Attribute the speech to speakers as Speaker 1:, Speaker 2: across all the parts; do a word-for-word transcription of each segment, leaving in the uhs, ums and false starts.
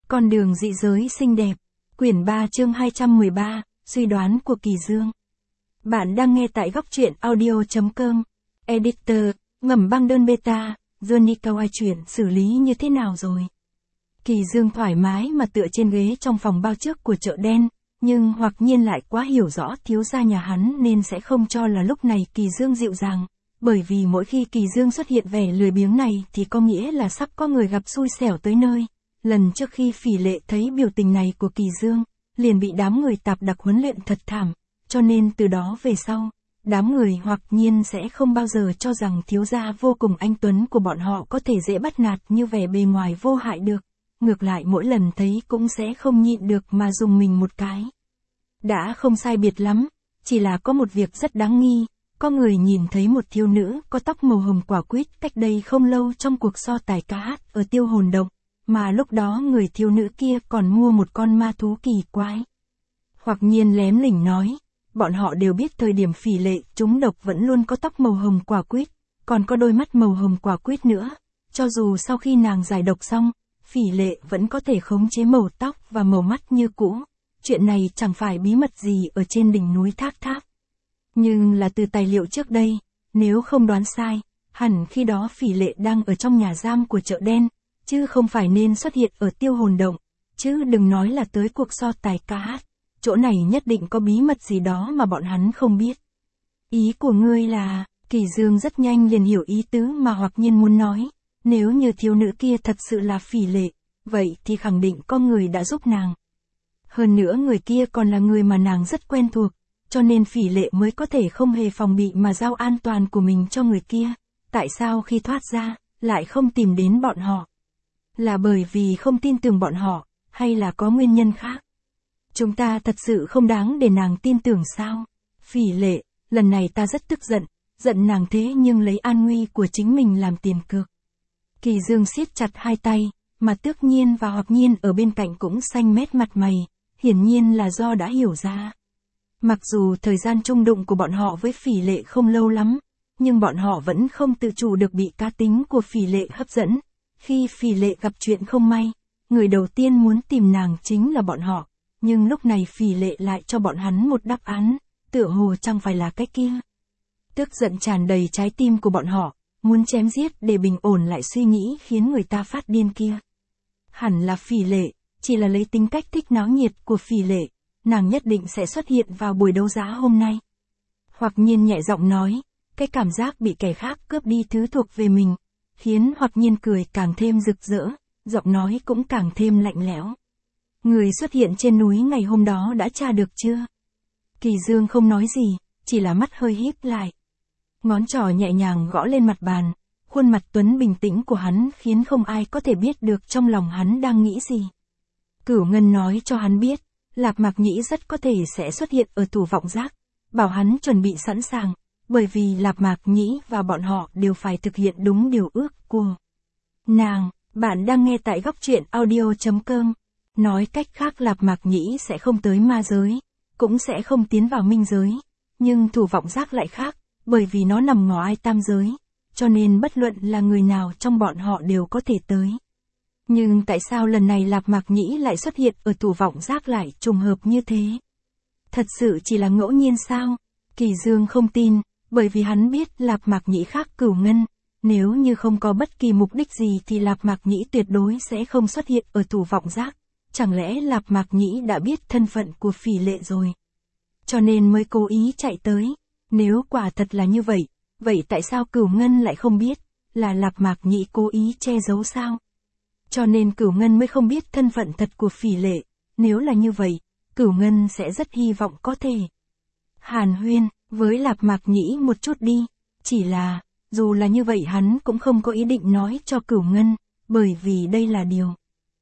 Speaker 1: Con đường dị giới xinh đẹp. Quyển ba chương hai trăm mười ba, suy đoán của Kỳ Dương. Bạn đang nghe tại góc truyện audio chấm com. Editor, ngầm băng đơn beta, Johnny Kawai chuyện xử lý như thế nào rồi? Kỳ Dương thoải mái mà tựa trên ghế trong phòng bao trước của chợ đen, nhưng hoặc nhiên lại quá hiểu rõ thiếu gia nhà hắn nên sẽ không cho là lúc này Kỳ Dương dịu dàng, bởi vì mỗi khi Kỳ Dương xuất hiện vẻ lười biếng này thì có nghĩa là sắp có người gặp xui xẻo tới nơi. Lần trước khi Phỉ Lệ thấy biểu tình này của Kỳ Dương, liền bị đám người tạp đặc huấn luyện thật thảm, cho nên từ đó về sau, đám người hoặc nhiên sẽ không bao giờ cho rằng thiếu gia vô cùng anh tuấn của bọn họ có thể dễ bắt nạt như vẻ bề ngoài vô hại được, ngược lại mỗi lần thấy cũng sẽ không nhịn được mà dùng mình một cái. Đã không sai biệt lắm, chỉ là có một việc rất đáng nghi, có người nhìn thấy một thiếu nữ có tóc màu hồng quả quýt cách đây không lâu trong cuộc so tài ca hát ở Tiêu Hồn Động. Mà lúc đó người thiếu nữ kia còn mua một con ma thú kỳ quái. Hoặc nhiên lém lỉnh nói, bọn họ đều biết thời điểm Phỉ Lệ trúng độc vẫn luôn có tóc màu hồng quả quýt, còn có đôi mắt màu hồng quả quýt nữa, cho dù sau khi nàng giải độc xong, Phỉ Lệ vẫn có thể khống chế màu tóc và màu mắt như cũ. Chuyện này chẳng phải bí mật gì ở trên đỉnh núi Thác Tháp. Nhưng là từ tài liệu trước đây, nếu không đoán sai, hẳn khi đó Phỉ Lệ đang ở trong nhà giam của chợ đen, chứ không phải nên xuất hiện ở Tiêu Hồn Động, chứ đừng nói là tới cuộc so tài ca hát, chỗ này nhất định có bí mật gì đó mà bọn hắn không biết. Ý của ngươi là, Kỳ Dương rất nhanh liền hiểu ý tứ mà hoặc nhiên muốn nói, nếu như thiếu nữ kia thật sự là Phỉ Lệ, vậy thì khẳng định có người đã giúp nàng. Hơn nữa người kia còn là người mà nàng rất quen thuộc, cho nên Phỉ Lệ mới có thể không hề phòng bị mà giao an toàn của mình cho người kia, tại sao khi thoát ra, lại không tìm đến bọn họ? Là bởi vì không tin tưởng bọn họ, hay là có nguyên nhân khác? Chúng ta thật sự không đáng để nàng tin tưởng sao? Phỉ Lệ, lần này ta rất tức giận, giận nàng thế nhưng lấy an nguy của chính mình làm tiền cược. Kỳ Dương siết chặt hai tay, mà Tước Nhiên và Hoặc Nhiên ở bên cạnh cũng xanh mét mặt mày, hiển nhiên là do đã hiểu ra. Mặc dù thời gian chung đụng của bọn họ với Phỉ Lệ không lâu lắm, nhưng bọn họ vẫn không tự chủ được bị cá tính của Phỉ Lệ hấp dẫn. Khi Phỉ Lệ gặp chuyện không may, người đầu tiên muốn tìm nàng chính là bọn họ, nhưng lúc này Phỉ Lệ lại cho bọn hắn một đáp án, tựa hồ chẳng phải là cái kia. Tức giận tràn đầy trái tim của bọn họ, muốn chém giết để bình ổn lại suy nghĩ khiến người ta phát điên kia. Hẳn là Phỉ Lệ, chỉ là lấy tính cách thích náo nhiệt của Phỉ Lệ, nàng nhất định sẽ xuất hiện vào buổi đấu giá hôm nay. Hoặc nhiên nhẹ giọng nói, cái cảm giác bị kẻ khác cướp đi thứ thuộc về mình, khiến Hoặc nhiên cười càng thêm rực rỡ, giọng nói cũng càng thêm lạnh lẽo. Người xuất hiện trên núi ngày hôm đó đã tra được chưa? Kỳ Dương không nói gì, chỉ là mắt hơi híp lại. Ngón trỏ nhẹ nhàng gõ lên mặt bàn, khuôn mặt tuấn bình tĩnh của hắn khiến không ai có thể biết được trong lòng hắn đang nghĩ gì. Cửu Ngân nói cho hắn biết, Lạp Mạc Nhĩ rất có thể sẽ xuất hiện ở Thủ Vọng Giác, bảo hắn chuẩn bị sẵn sàng. Bởi vì Lạp Mạc Nhĩ và bọn họ đều phải thực hiện đúng điều ước của nàng. Bạn đang nghe tại góc truyện audio chấm com. Nói cách khác Lạp Mạc Nhĩ sẽ không tới ma giới, cũng sẽ không tiến vào minh giới. Nhưng Thủ Vọng Giác lại khác, bởi vì nó nằm ngõ ai tam giới, cho nên bất luận là người nào trong bọn họ đều có thể tới. Nhưng tại sao lần này Lạp Mạc Nhĩ lại xuất hiện ở Thủ Vọng Giác lại trùng hợp như thế? Thật sự chỉ là ngẫu nhiên sao? Kỳ Dương không tin. Bởi vì hắn biết Lạp Mạc Nhĩ khác Cửu Ngân, nếu như không có bất kỳ mục đích gì thì Lạp Mạc Nhĩ tuyệt đối sẽ không xuất hiện ở Thủ Vọng Giác, chẳng lẽ Lạp Mạc Nhĩ đã biết thân phận của Phỉ Lệ rồi, cho nên mới cố ý chạy tới. Nếu quả thật là như vậy, vậy tại sao Cửu Ngân lại không biết, là Lạp Mạc Nhĩ cố ý che giấu sao? Cho nên Cửu Ngân mới không biết thân phận thật của Phỉ Lệ, nếu là như vậy, Cửu Ngân sẽ rất hy vọng có thể hàn huyên với Lạp Mạc Nhĩ một chút đi, chỉ là, dù là như vậy hắn cũng không có ý định nói cho Cửu Ngân, bởi vì đây là điều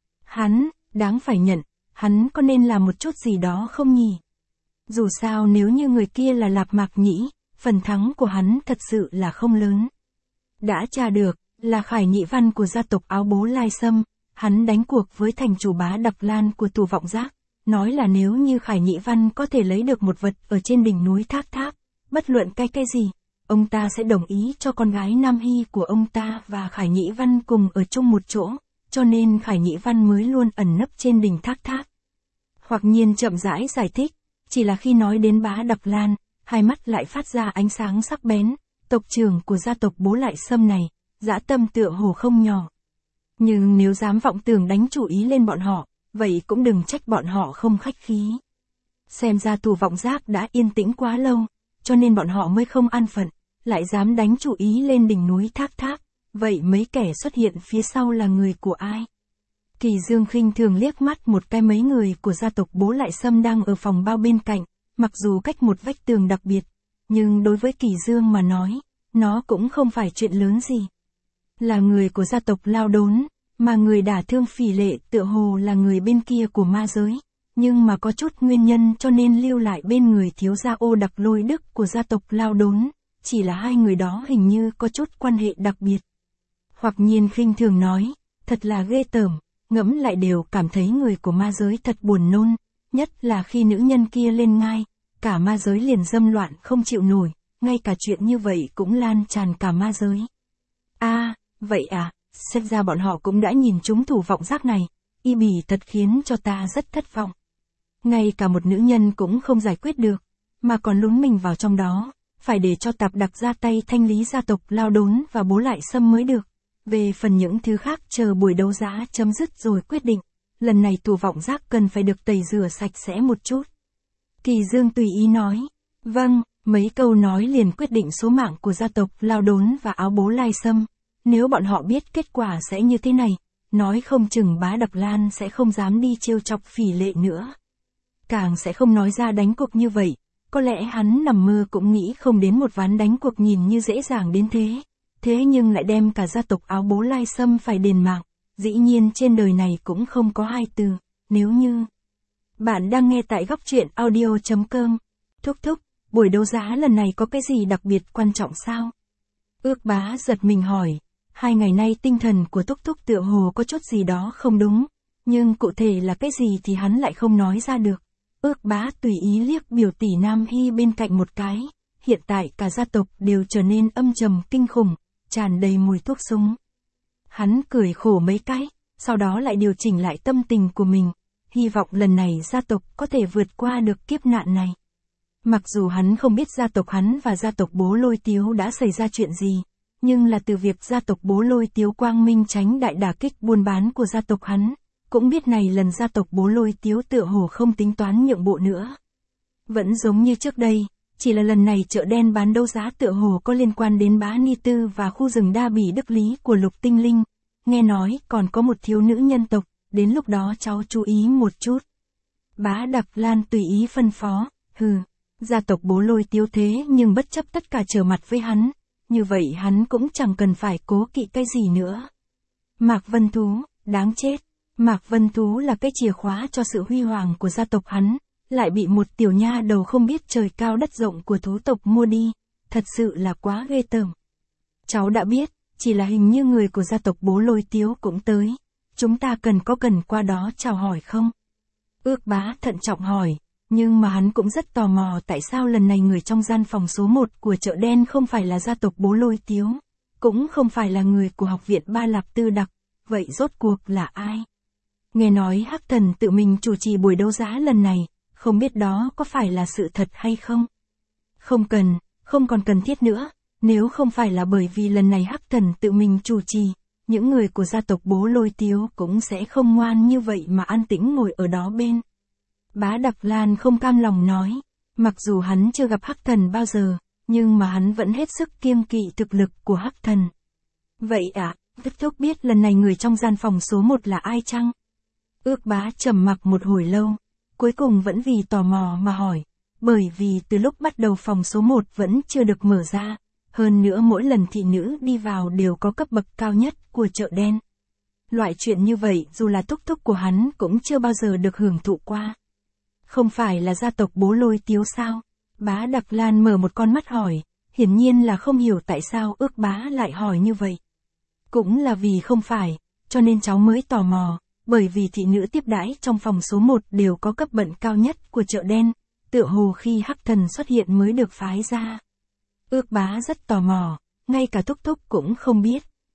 Speaker 1: hắn, đáng phải nhận, hắn có nên làm một chút gì đó không nhỉ? Dù sao nếu như người kia là Lạp Mạc Nhĩ, phần thắng của hắn thật sự là không lớn. Đã tra được, là Khải Nhị Văn của gia tộc Áo Bố Lai Sâm, hắn đánh cuộc với thành chủ Bá Đặc Lan của Thủ Vọng Giác. Nói là nếu như Khải Nhị Văn có thể lấy được một vật ở trên đỉnh núi Thác Tháp, bất luận cái cái gì, ông ta sẽ đồng ý cho con gái Nam Hy của ông ta và Khải Nhị Văn cùng ở chung một chỗ, cho nên Khải Nhĩ Văn mới luôn ẩn nấp trên đỉnh thác thác. Hoặc Nhiên chậm rãi giải thích, chỉ là khi nói đến Bá Đặc Lan, hai mắt lại phát ra ánh sáng sắc bén, tộc trưởng của gia tộc Bố Lại Sâm này, dã tâm tựa hồ không nhỏ. Nhưng nếu dám vọng tưởng đánh chủ ý lên bọn họ, vậy cũng đừng trách bọn họ không khách khí. Xem ra Tù Vọng Giác đã yên tĩnh quá lâu, cho nên bọn họ mới không an phận, lại dám đánh chủ ý lên đỉnh núi thác thác, vậy mấy kẻ xuất hiện phía sau là người của ai? Kỳ Dương khinh thường liếc mắt một cái mấy người của gia tộc Bố Lại Sâm đang ở phòng bao bên cạnh, mặc dù cách một vách tường đặc biệt, nhưng đối với Kỳ Dương mà nói, nó cũng không phải chuyện lớn gì. Là người của gia tộc Lao Đốn, mà người đả thương Phỉ Lệ tựa hồ là người bên kia của ma giới, nhưng mà có chút nguyên nhân cho nên lưu lại bên người thiếu gia Ô Đặc Lôi Đức của gia tộc Lao Đốn, chỉ là hai người đó hình như có chút quan hệ đặc biệt. Hoặc Nhiên khinh thường nói, thật là ghê tởm, ngẫm lại đều cảm thấy người của ma giới thật buồn nôn, nhất là khi nữ nhân kia lên ngai, cả ma giới liền dâm loạn không chịu nổi, ngay cả chuyện như vậy cũng lan tràn cả ma giới. A, à, vậy à, xét ra bọn họ cũng đã nhìn trúng Tù Vọng Giác này, y bỉ thật khiến cho ta rất thất vọng. Ngay cả một nữ nhân cũng không giải quyết được, mà còn lún mình vào trong đó, phải để cho Tạp Đặc ra tay thanh lý gia tộc Lao Đốn và Bố Lại Sâm mới được. Về phần những thứ khác chờ buổi đấu giá chấm dứt rồi quyết định, lần này Tù Vọng Giác cần phải được tẩy rửa sạch sẽ một chút. Kỳ Dương tùy ý nói, vâng, mấy câu nói liền quyết định số mạng của gia tộc Lao Đốn và Áo Bố Lai Sâm. Nếu bọn họ biết kết quả sẽ như thế này, nói không chừng Bá Đặc Lan sẽ không dám đi trêu chọc Phỉ Lệ nữa. Càng sẽ không nói ra đánh cuộc như vậy, có lẽ hắn nằm mơ cũng nghĩ không đến một ván đánh cuộc nhìn như dễ dàng đến thế. Thế nhưng lại đem cả gia tộc Áo Bố Lai Sâm phải đền mạng, dĩ nhiên trên đời này cũng không có hai từ, nếu như. Bạn đang nghe tại góc truyện audio chấm com. Thúc thúc, buổi đấu giá lần này có cái gì đặc biệt quan trọng sao? Ước Bá giật mình hỏi, hai ngày nay tinh thần của Thúc thúc tựa hồ có chút gì đó không đúng, nhưng cụ thể là cái gì thì hắn lại không nói ra được. Ước Bá tùy ý liếc biểu tỷ Nam Hy bên cạnh một cái, hiện tại cả gia tộc đều trở nên âm trầm kinh khủng, tràn đầy mùi thuốc súng. Hắn cười khổ mấy cái, sau đó lại điều chỉnh lại tâm tình của mình, hy vọng lần này gia tộc có thể vượt qua được kiếp nạn này. Mặc dù hắn không biết gia tộc hắn và gia tộc Bố Lôi Tiếu đã xảy ra chuyện gì, nhưng là từ việc gia tộc Bố Lôi Tiếu quang minh tránh đại đả kích buôn bán của gia tộc hắn, cũng biết này lần gia tộc Bố Lôi Tiếu tựa hồ không tính toán nhượng bộ nữa. Vẫn giống như trước đây, chỉ là lần này chợ đen bán đấu giá tựa hồ có liên quan đến Bá Ni Tư và khu rừng Đa Bỉ Đức Lý của Lục Tinh Linh, nghe nói còn có một thiếu nữ nhân tộc, đến lúc đó cháu chú ý một chút. Bá Đặc Lan tùy ý phân phó, hừ, gia tộc Bố Lôi Tiếu thế nhưng bất chấp tất cả trở mặt với hắn, như vậy hắn cũng chẳng cần phải cố kỵ cái gì nữa. Mạc Vân Thú, đáng chết, Mạc Vân Thú là cái chìa khóa cho sự huy hoàng của gia tộc hắn, lại bị một tiểu nha đầu không biết trời cao đất rộng của thú tộc mua đi, thật sự là quá ghê tởm. Cháu đã biết, chỉ là hình như người của gia tộc Bố Lôi Tiếu cũng tới, chúng ta cần có cần qua đó chào hỏi không? Ước Bá thận trọng hỏi, nhưng mà hắn cũng rất tò mò tại sao lần này người trong gian phòng số một của chợ đen không phải là gia tộc Bố Lôi Tiếu, cũng không phải là người của học viện Ba Lạp Tư Đặc, vậy rốt cuộc là ai? Nghe nói Hắc Thần tự mình chủ trì buổi đấu giá lần này, không biết đó có phải là sự thật hay không? Không cần, không còn cần thiết nữa, nếu không phải là bởi vì lần này Hắc Thần tự mình chủ trì, những người của gia tộc Bố Lôi Tiếu cũng sẽ không ngoan như vậy mà an tĩnh ngồi ở đó bên. Bá Đặc Lan không cam lòng nói, mặc dù hắn chưa gặp Hắc Thần bao giờ, nhưng mà hắn vẫn hết sức kiêng kỵ thực lực của Hắc Thần. Vậy ạ, à, Thúc thúc biết lần này người trong gian phòng số một là ai chăng? Ước Bá trầm mặc một hồi lâu, cuối cùng vẫn vì tò mò mà hỏi, bởi vì từ lúc bắt đầu phòng số một vẫn chưa được mở ra, hơn nữa mỗi lần thị nữ đi vào đều có cấp bậc cao nhất của chợ đen. Loại chuyện như vậy dù là thúc thúc của hắn cũng chưa bao giờ được hưởng thụ qua. Không phải là gia tộc Bố Lôi Tiếu sao? Bá Đặc Lan mở một con mắt hỏi, hiển nhiên là không hiểu tại sao Ước Bá lại hỏi như vậy. Cũng là vì không phải, cho nên cháu mới tò mò, bởi vì thị nữ tiếp đãi trong phòng số một đều có cấp bậc cao nhất của chợ đen, tựa hồ khi Hắc Thần xuất hiện mới được phái ra. Ước Bá rất tò mò, ngay cả thúc thúc cũng không biết,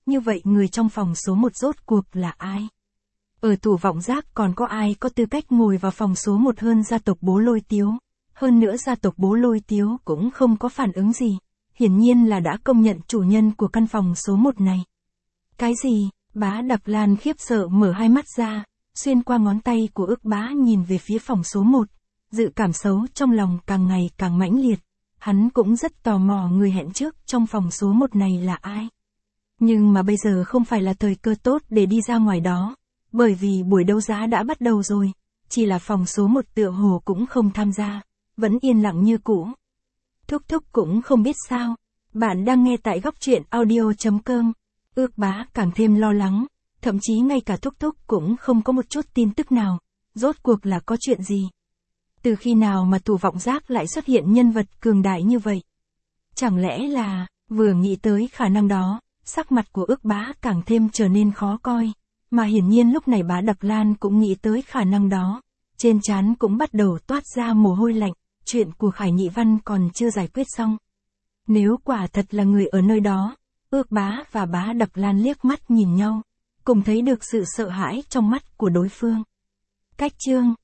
Speaker 1: như vậy người trong phòng số một rốt cuộc là ai? Ở tủ vọng giác còn có ai có tư cách ngồi vào phòng số một hơn gia tộc Bố Lôi Tiếu? Hơn nữa gia tộc Bố Lôi Tiếu cũng không có phản ứng gì, hiển nhiên là đã công nhận chủ nhân của căn phòng số một này. Cái gì? Bá Đặc Lan khiếp sợ mở hai mắt ra, xuyên qua ngón tay của Ước Bá nhìn về phía phòng số một, dự cảm xấu trong lòng càng ngày càng mãnh liệt. Hắn cũng rất tò mò người hẹn trước trong phòng số một này là ai. Nhưng mà bây giờ không phải là thời cơ tốt để đi ra ngoài đó, bởi vì buổi đấu giá đã bắt đầu rồi, chỉ là phòng số một tựa hồ cũng không tham gia, vẫn yên lặng như cũ. Thúc thúc cũng không biết sao, bạn đang nghe tại góc truyện audio chấm com. Ước Bá càng thêm lo lắng, thậm chí ngay cả thúc thúc cũng không có một chút tin tức nào, rốt cuộc là có chuyện gì. Từ khi nào mà tủ vọng giác lại xuất hiện nhân vật cường đại như vậy? Chẳng lẽ là, vừa nghĩ tới khả năng đó, sắc mặt của Ước Bá càng thêm trở nên khó coi, mà hiển nhiên lúc này Bá Đặc Lan cũng nghĩ tới khả năng đó, trên trán cũng bắt đầu toát ra mồ hôi lạnh, chuyện của Khải Nhị Văn còn chưa giải quyết xong. Nếu quả thật là người ở nơi đó, Ước Bá và Bá Đặc Lan liếc mắt nhìn nhau, cùng thấy được sự sợ hãi trong mắt của đối phương. Cách chương